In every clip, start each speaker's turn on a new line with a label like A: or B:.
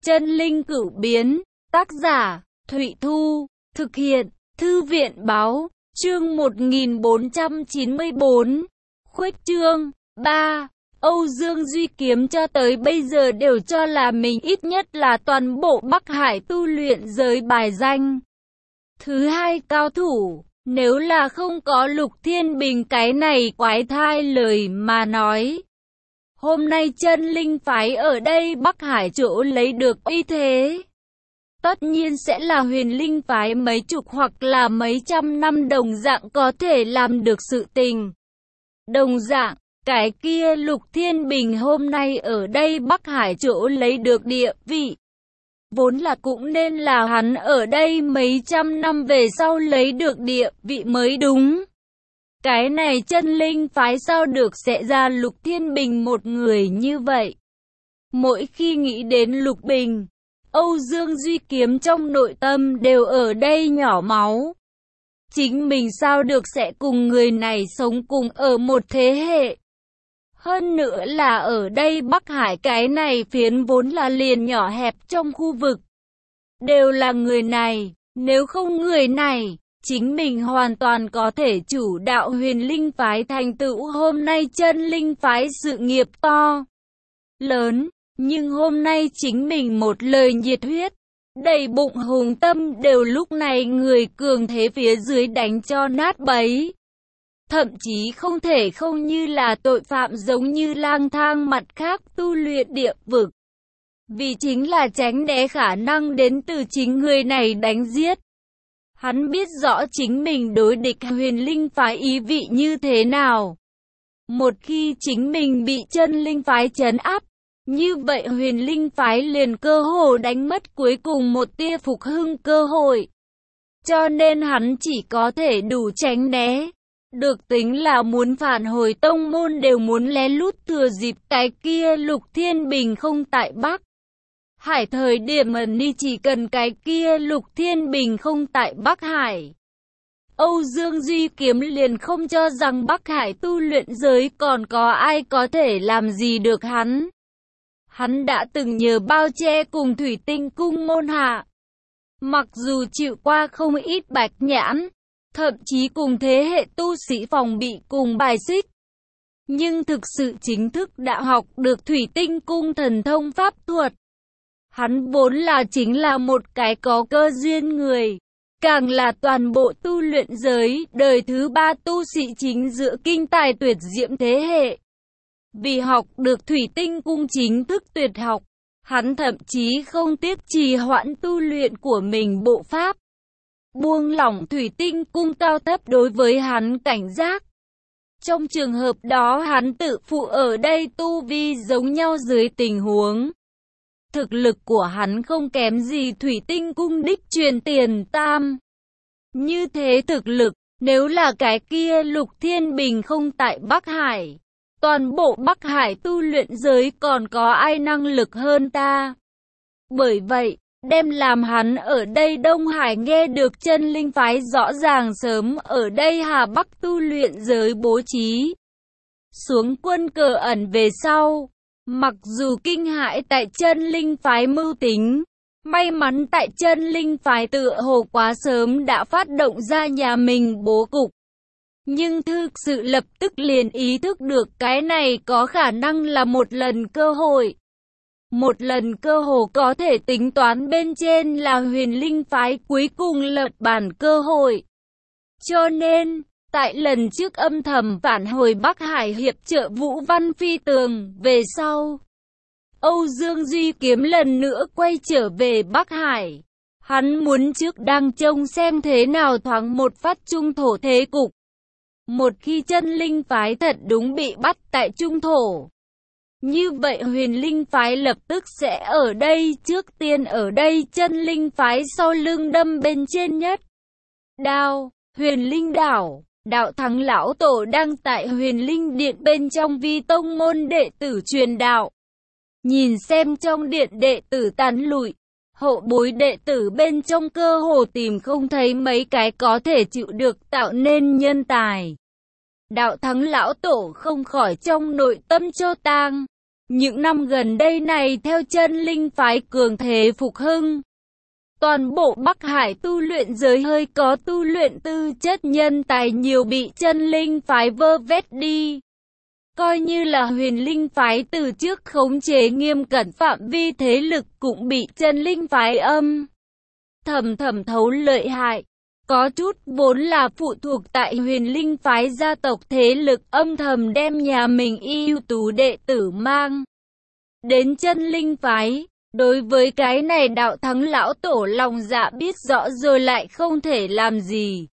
A: Chân linh cửu biến, tác giả, Thụy Thu, thực hiện, Thư viện Báo, chương 1494, khuếch trương, 3. Âu Dương Duy Kiếm cho tới bây giờ đều cho là mình ít nhất là toàn bộ Bắc Hải tu luyện giới bài danh thứ hai cao thủ, nếu là không có Lục Thiên Bình cái này quái thai lời mà nói. Hôm nay chân linh phái ở đây Bắc Hải chỗ lấy được uy thế, tất nhiên sẽ là huyền linh phái mấy chục hoặc là mấy trăm năm đồng dạng có thể làm được sự tình. Đồng dạng, cái kia Lục Thiên Bình hôm nay ở đây Bắc Hải chỗ lấy được địa vị, vốn là cũng nên là hắn ở đây mấy trăm năm về sau lấy được địa vị mới đúng. Cái này chân linh phái sao được sẽ ra Lục Thiên Bình một người như vậy. Mỗi khi nghĩ đến Lục Bình, Âu Dương Duy Kiếm trong nội tâm đều ở đây nhỏ máu. Chính mình sao được sẽ cùng người này sống cùng ở một thế hệ. Hơn nữa là ở đây Bắc Hải cái này phiến vốn là liền nhỏ hẹp trong khu vực. Đều là người này, nếu không người này, chính mình hoàn toàn có thể chủ đạo huyền linh phái thành tựu hôm nay chân linh phái sự nghiệp to lớn. Nhưng hôm nay chính mình một lời nhiệt huyết, đầy bụng hùng tâm đều lúc này người cường thế phía dưới đánh cho nát bấy. Thậm chí không thể không như là tội phạm giống như lang thang mặt khác tu luyện địa vực. Vì chính là tránh né khả năng đến từ chính người này đánh giết. Hắn biết rõ chính mình đối địch huyền linh phái ý vị như thế nào. Một khi chính mình bị chân linh phái trấn áp, như vậy huyền linh phái liền cơ hồ đánh mất cuối cùng một tia phục hưng cơ hội. Cho nên hắn chỉ có thể đủ tránh né. Được tính là muốn phản hồi tông môn đều muốn lén lút thừa dịp cái kia Lục Thiên Bình không tại Bắc Hải thời điểm ni chỉ cần cái kia Lục Thiên Bình không tại Bắc Hải. Âu Dương Duy Kiếm liền không cho rằng Bắc Hải tu luyện giới còn có ai có thể làm gì được hắn. Hắn đã từng nhờ bao che cùng Thủy Tinh Cung môn hạ. Mặc dù chịu qua không ít bạch nhãn, thậm chí cùng thế hệ tu sĩ phòng bị cùng bài xích. Nhưng thực sự chính thức đã học được Thủy Tinh Cung thần thông pháp thuật. Hắn vốn là chính là một cái có cơ duyên người. Càng là toàn bộ tu luyện giới, đời thứ ba tu sĩ chính giữa kinh tài tuyệt diễm thế hệ. Vì học được Thủy Tinh Cung chính thức tuyệt học, hắn thậm chí không tiếc trì hoãn tu luyện của mình bộ pháp. Buông lỏng Thủy Tinh Cung cao thấp đối với hắn cảnh giác. Trong trường hợp đó hắn tự phụ ở đây tu vi giống nhau dưới tình huống. Thực lực của hắn không kém gì Thủy Tinh Cung đích truyền tiền tam. Như thế thực lực, nếu là cái kia Lục Thiên Bình không tại Bắc Hải, toàn bộ Bắc Hải tu luyện giới còn có ai năng lực hơn ta. Bởi vậy, đem làm hắn ở đây Đông Hải nghe được chân linh phái rõ ràng sớm ở đây Hà Bắc tu luyện giới bố trí xuống quân cờ ẩn về sau. Mặc dù kinh hãi tại chân linh phái mưu tính, may mắn tại chân linh phái tựa hồ quá sớm đã phát động ra nhà mình bố cục. Nhưng thực sự lập tức liền ý thức được cái này có khả năng là một lần cơ hội. Một lần cơ hồ có thể tính toán bên trên là huyền linh phái cuối cùng lật bàn cơ hội. Cho nên, tại lần trước âm thầm phản hồi Bắc Hải hiệp trợ Vũ Văn Phi Tường về sau, Âu Dương Duy Kiếm lần nữa quay trở về Bắc Hải. Hắn muốn trước đang trông xem thế nào thoáng một phát trung thổ thế cục. Một khi chân linh phái thật đúng bị bắt tại trung thổ, như vậy huyền linh phái lập tức sẽ ở đây trước tiên ở đây chân linh phái sau lưng đâm bên trên nhất. Đao, huyền linh đảo, Đạo Thắng lão tổ đang tại huyền linh điện bên trong vi tông môn đệ tử truyền đạo. Nhìn xem trong điện đệ tử tán lụi, hậu bối đệ tử bên trong cơ hồ tìm không thấy mấy cái có thể chịu được tạo nên nhân tài. Đạo Thắng lão tổ không khỏi trong nội tâm cho tang. Những năm gần đây này theo chân linh phái cường thế phục hưng, toàn bộ Bắc Hải tu luyện giới hơi có tu luyện tư chất nhân tài nhiều bị chân linh phái vơ vét đi. Coi như là huyền linh phái từ trước khống chế nghiêm cẩn phạm vi thế lực cũng bị chân linh phái thầm thấu lợi hại. Có chút vốn là phụ thuộc tại huyền linh phái gia tộc thế lực âm thầm đem nhà mình ưu tú đệ tử mang đến chân linh phái. Đối với cái này Đạo Thắng lão tổ lòng dạ biết rõ rồi lại không thể làm gì.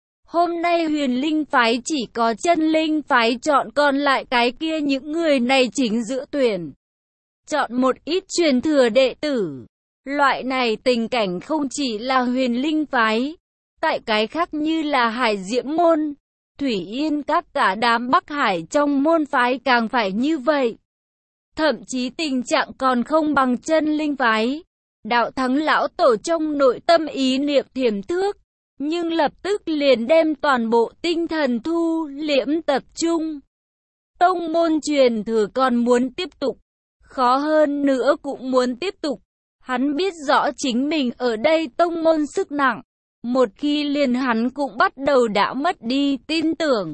A: Hôm nay huyền linh phái chỉ có chân linh phái chọn, còn lại cái kia những người này chính giữa tuyển chọn một ít truyền thừa đệ tử. Loại này tình cảnh không chỉ là huyền linh phái, tại cái khác như là Hải Diễm môn, Thủy Yên các cả đám Bắc Hải trong môn phái càng phải như vậy. Thậm chí tình trạng còn không bằng chân linh phái. Đạo Thắng lão tổ trong nội tâm ý niệm thiểm thước, nhưng lập tức liền đem toàn bộ tinh thần thu liễm tập trung. Tông môn truyền thừa còn muốn tiếp tục, khó hơn nữa cũng muốn tiếp tục. Hắn biết rõ chính mình ở đây tông môn sức nặng, một khi liền hắn cũng bắt đầu đã mất đi tin tưởng.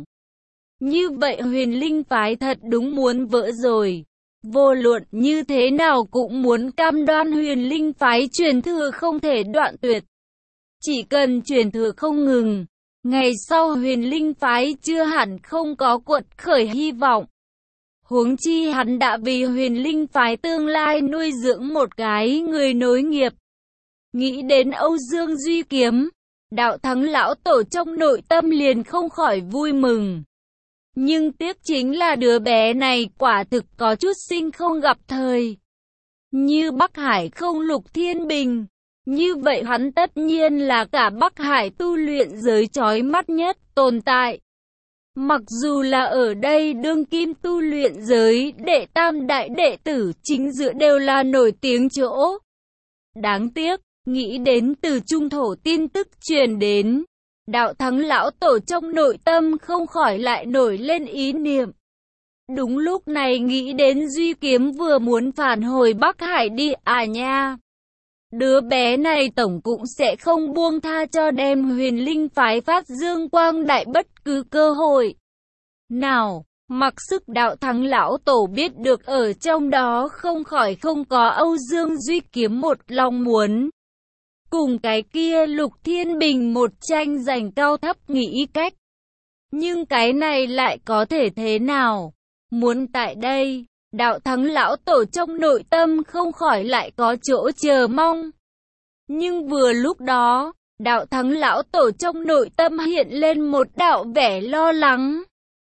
A: Như vậy huyền linh phái thật đúng muốn vỡ rồi. Vô luận như thế nào cũng muốn cam đoan huyền linh phái truyền thừa không thể đoạn tuyệt. Chỉ cần truyền thừa không ngừng, ngày sau huyền linh phái chưa hẳn không có quật khởi hy vọng. Huống chi hắn đã vì huyền linh phái tương lai nuôi dưỡng một cái người nối nghiệp. Nghĩ đến Âu Dương Duy Kiếm, Đạo Thắng lão tổ trong nội tâm liền không khỏi vui mừng. Nhưng tiếc chính là đứa bé này quả thực có chút sinh không gặp thời. Như Bắc Hải không Lục Thiên Bình, như vậy hắn tất nhiên là cả Bắc Hải tu luyện giới chói mắt nhất tồn tại. Mặc dù là ở đây đương kim tu luyện giới đệ tam đại đệ tử chính giữa đều là nổi tiếng chỗ. Đáng tiếc, nghĩ đến từ trung thổ tin tức truyền đến, Đạo Thắng lão tổ trong nội tâm không khỏi lại nổi lên ý niệm. Đúng lúc này nghĩ đến Duy Kiếm vừa muốn phản hồi Bắc Hải đi à nha. Đứa bé này tổng cũng sẽ không buông tha cho đem huyền linh phái phát dương quang đại bất cứ cơ hội nào. Mặc sức Đạo Thắng lão tổ biết được ở trong đó không khỏi không có Âu Dương Duy Kiếm một lòng muốn cùng cái kia Lục Thiên Bình một tranh giành cao thấp nghĩ cách. Nhưng cái này lại có thể thế nào? Muốn tại đây, Đạo Thắng lão tổ trong nội tâm không khỏi lại có chỗ chờ mong. Nhưng vừa lúc đó, Đạo Thắng lão tổ trong nội tâm hiện lên một đạo vẻ lo lắng.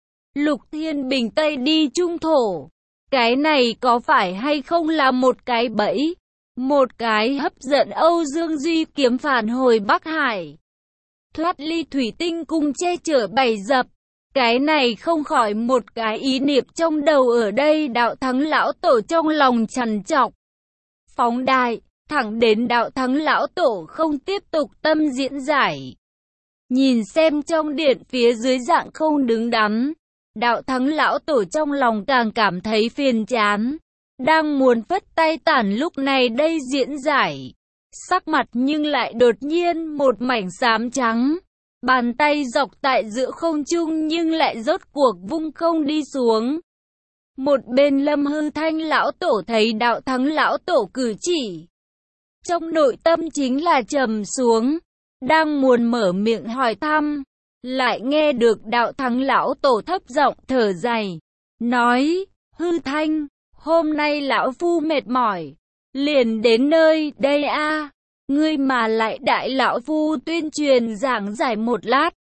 A: Lục Thiên Bình Tây đi trung thổ, cái này có phải hay không là một cái bẫy? Một cái hấp dẫn Âu Dương Duy Kiếm phản hồi Bắc Hải, thoát ly thủy tinh cung che chở bày dập. Cái này không khỏi một cái ý niệm trong đầu ở đây Đạo Thắng lão tổ trong lòng trằn trọc. Phóng đại, thẳng đến Đạo Thắng lão tổ không tiếp tục tâm diễn giải. Nhìn xem trong điện phía dưới dạng không đứng đắn, Đạo Thắng lão tổ trong lòng càng cảm thấy phiền chán. Đang muốn phất tay tản lúc này đây diễn giải, sắc mặt nhưng lại đột nhiên một mảnh xám trắng. Bàn tay dọc tại giữa không trung nhưng lại rốt cuộc vung không đi xuống. Một bên Lâm Hư Thanh lão tổ thấy Đạo Thắng lão tổ cử chỉ, trong nội tâm chính là trầm xuống, đang muốn mở miệng hỏi thăm, lại nghe được Đạo Thắng lão tổ thấp giọng thở dài, nói: Hư Thanh, hôm nay lão phu mệt mỏi, liền đến nơi đây a. Ngươi mà lại đại lão phu tuyên truyền giảng giải một lát.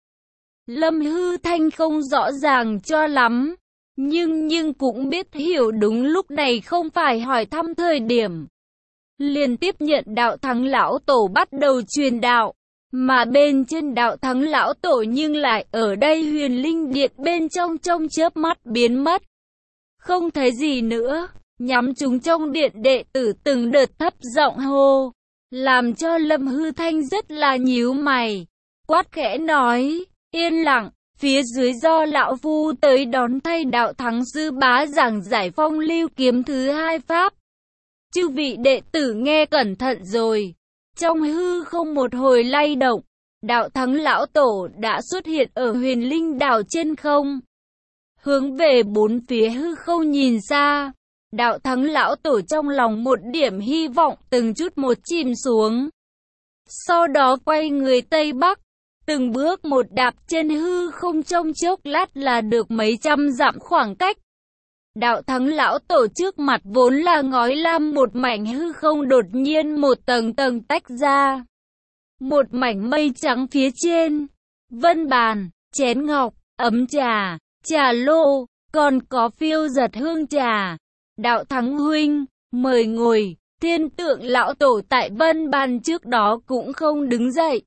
A: Lâm Hư Thanh không rõ ràng cho lắm, nhưng cũng biết hiểu đúng lúc này không phải hỏi thăm thời điểm. Liền tiếp nhận Đạo Thắng lão tổ bắt đầu truyền đạo, mà bên trên Đạo Thắng lão tổ nhưng lại ở đây huyền linh điện bên trong chớp mắt biến mất. Không thấy gì nữa, nhắm chúng trong điện đệ tử từng đợt thấp giọng hô, làm cho Lâm Hư Thanh rất là nhíu mày, quát khẽ nói: yên lặng, Phía dưới do lão phu tới đón thay đạo thắng sư bá giảng giải phong lưu kiếm thứ 2 pháp. Chư vị đệ tử nghe cẩn thận rồi. Trong hư không một hồi lay động, đạo thắng lão tổ đã xuất hiện ở huyền linh đảo trên không. Hướng về bốn phía hư không nhìn xa, đạo thắng lão tổ trong lòng một điểm hy vọng từng chút một chìm xuống. Sau đó quay người Tây Bắc, từng bước một đạp trên hư không, trong chốc lát là được mấy trăm dặm khoảng cách. Đạo thắng lão tổ trước mặt vốn là ngói lam một mảnh hư không đột nhiên một tầng tầng tách ra. Một mảnh mây trắng phía trên, vân bàn, chén ngọc, ấm trà, trà lô, còn có phiêu giật hương trà. Đạo thắng huynh, mời ngồi. Thiên tượng lão tổ tại vân bàn trước đó cũng không đứng dậy,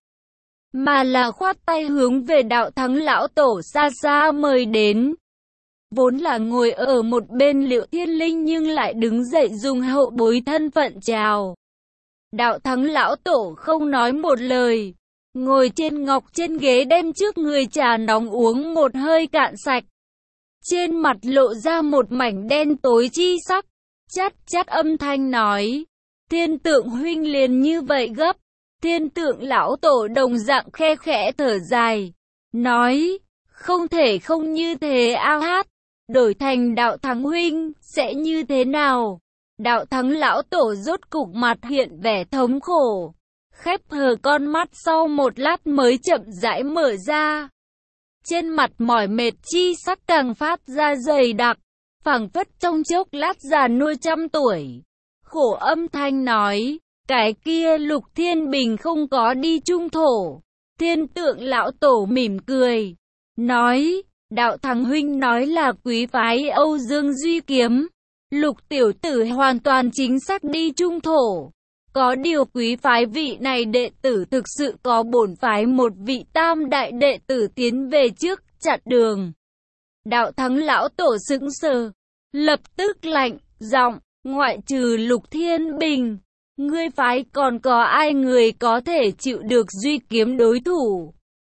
A: mà là khoát tay hướng về đạo thắng lão tổ xa xa mời đến. Vốn là ngồi ở một bên Liệu Thiên Linh nhưng lại đứng dậy dùng hậu bối thân phận chào. Đạo thắng lão tổ không nói một lời, ngồi trên ngọc trên ghế đem trước người trà nóng uống một hơi cạn sạch. Trên mặt lộ ra một mảnh đen tối chi sắc, chát chát âm thanh nói: Thiên tượng huynh liền như vậy gấp. Thiên tượng lão tổ đồng dạng khe khẽ thở dài, nói: Không thể không như thế a hát. Đổi thành đạo thắng huynh, sẽ như thế nào? Đạo thắng lão tổ rốt cục mặt hiện vẻ thống khổ, khép hờ con mắt sau một lát mới chậm rãi mở ra. Trên mặt mỏi mệt chi sắc càng phát ra dày đặc, phảng phất trong chốc lát già nua trăm tuổi. Khổ âm thanh nói: Cái kia Lục Thiên Bình không có đi trung thổ. Thiên tượng lão tổ mỉm cười, nói: Đạo thắng huynh nói là quý phái Âu Dương Duy Kiếm. Lục tiểu tử hoàn toàn chính xác đi trung thổ. Có điều quý phái vị này đệ tử thực sự có bổn phái một vị tam đại đệ tử tiến về trước chặn đường. Đạo thắng lão tổ sững sờ, lập tức lạnh giọng: Ngoại trừ Lục Thiên Bình, ngươi phái còn có ai người có thể chịu được Duy Kiếm đối thủ?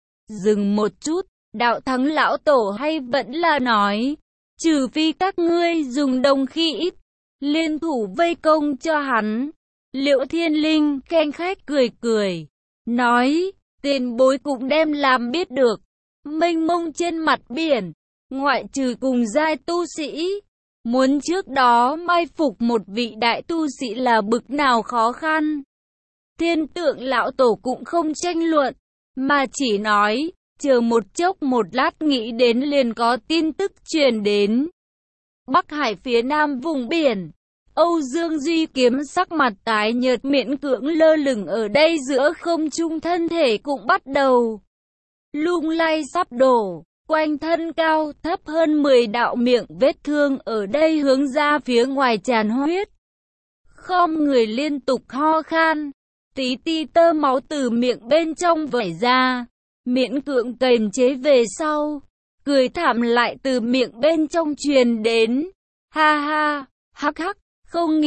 A: Dừng một chút, đạo thắng lão tổ hay vẫn là nói: Trừ phi các ngươi dùng đồng khí ít, liên thủ vây công cho hắn. Liệu Thiên Linh khen khách cười cười, nói: Tiền bối cũng đem làm biết được. Mênh mông trên mặt biển, ngoại trừ cùng giai tu sĩ, muốn trước đó mai phục một vị đại tu sĩ là bực nào khó khăn. Thiên tượng lão tổ cũng không tranh luận, mà chỉ nói: Chờ một chốc một lát nghĩ đến liền có tin tức truyền đến. Bắc Hải phía nam vùng biển, Âu Dương Duy Kiếm sắc mặt tái nhợt miễn cưỡng lơ lửng ở đây giữa không trung, thân thể cũng bắt đầu lung lay sắp đổ. Quanh thân cao thấp hơn 10 đạo miệng vết thương ở đây hướng ra phía ngoài tràn huyết. Khom người liên tục ho khan, tí ti tơ máu từ miệng bên trong vẩy ra, miễn cưỡng kềm chế về sau, cười thảm lại từ miệng bên trong truyền đến. Ha ha, hắc hắc, không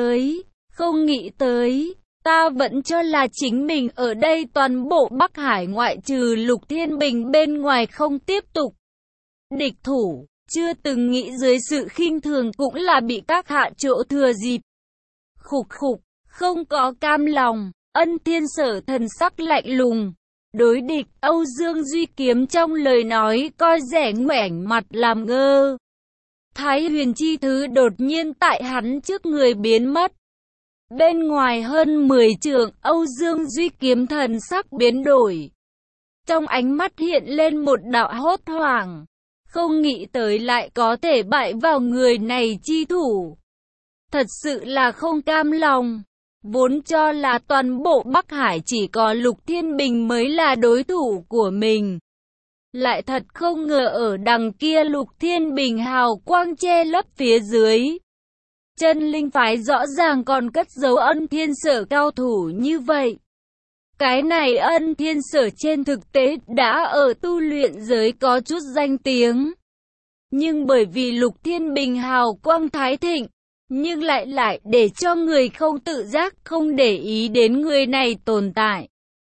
A: nghĩ tới, ta vẫn cho là chính mình ở đây toàn bộ Bắc Hải ngoại trừ Lục Thiên Bình bên ngoài không tiếp tục địch thủ, chưa từng nghĩ dưới sự khinh thường cũng là bị các hạ chỗ thừa dịp. Khục khục, không có cam lòng. Ân Thiên Sở thần sắc lạnh lùng, đối địch Âu Dương Duy Kiếm trong lời nói coi rẻ ngoảnh mặt làm ngơ. Thái huyền chi thứ đột nhiên tại hắn trước người biến mất. Bên ngoài hơn 10 trượng, Âu Dương Duy Kiếm thần sắc biến đổi. Trong ánh mắt hiện lên một đạo hốt hoảng, không nghĩ tới lại có thể bại vào người này chi thủ. Thật sự là không cam lòng, vốn cho là toàn bộ Bắc Hải chỉ có Lục Thiên Bình mới là đối thủ của mình. Lại thật không ngờ ở đằng kia Lục Thiên Bình hào quang che lấp phía dưới. Chân linh phái rõ ràng còn cất giấu Ân Thiên Sở cao thủ như vậy. Cái này Ân Thiên Sở trên thực tế đã ở tu luyện giới có chút danh tiếng. Nhưng bởi vì Lục Thiên Bình hào quang thái thịnh, nhưng lại để cho người không tự giác không để ý đến người này tồn tại.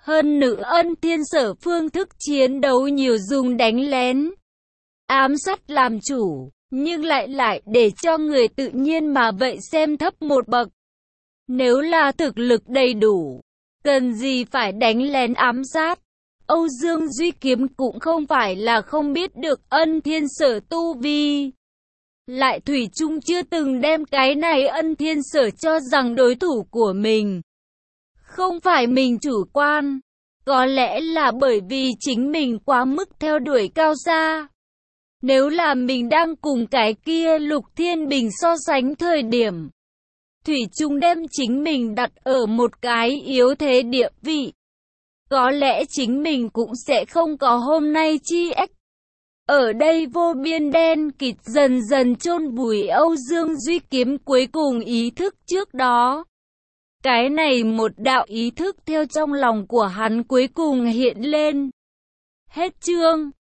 A: Hơn nữa Ân Thiên Sở phương thức chiến đấu nhiều dùng đánh lén, ám sát làm chủ, nhưng lại để cho người tự nhiên mà vậy xem thấp một bậc. Nếu là thực lực đầy đủ, cần gì phải đánh lén ám sát. Âu Dương Duy Kiếm cũng không phải là không biết được Ân Thiên Sở tu vi. Lại thủy chung chưa từng đem cái này Ân Thiên Sở cho rằng đối thủ của mình. Không phải mình chủ quan, có lẽ là bởi vì chính mình quá mức theo đuổi cao xa. Nếu là mình đang cùng cái kia Lục Thiên Bình so sánh thời điểm, thủy chung đem chính mình đặt ở một cái yếu thế địa vị, có lẽ chính mình cũng sẽ không có hôm nay chi ếch. Ở đây vô biên đen kịt dần dần chôn vùi Âu Dương Duy Kiếm cuối cùng ý thức trước đó. Cái này một đạo ý thức theo trong lòng của hắn cuối cùng hiện lên. Hết chương.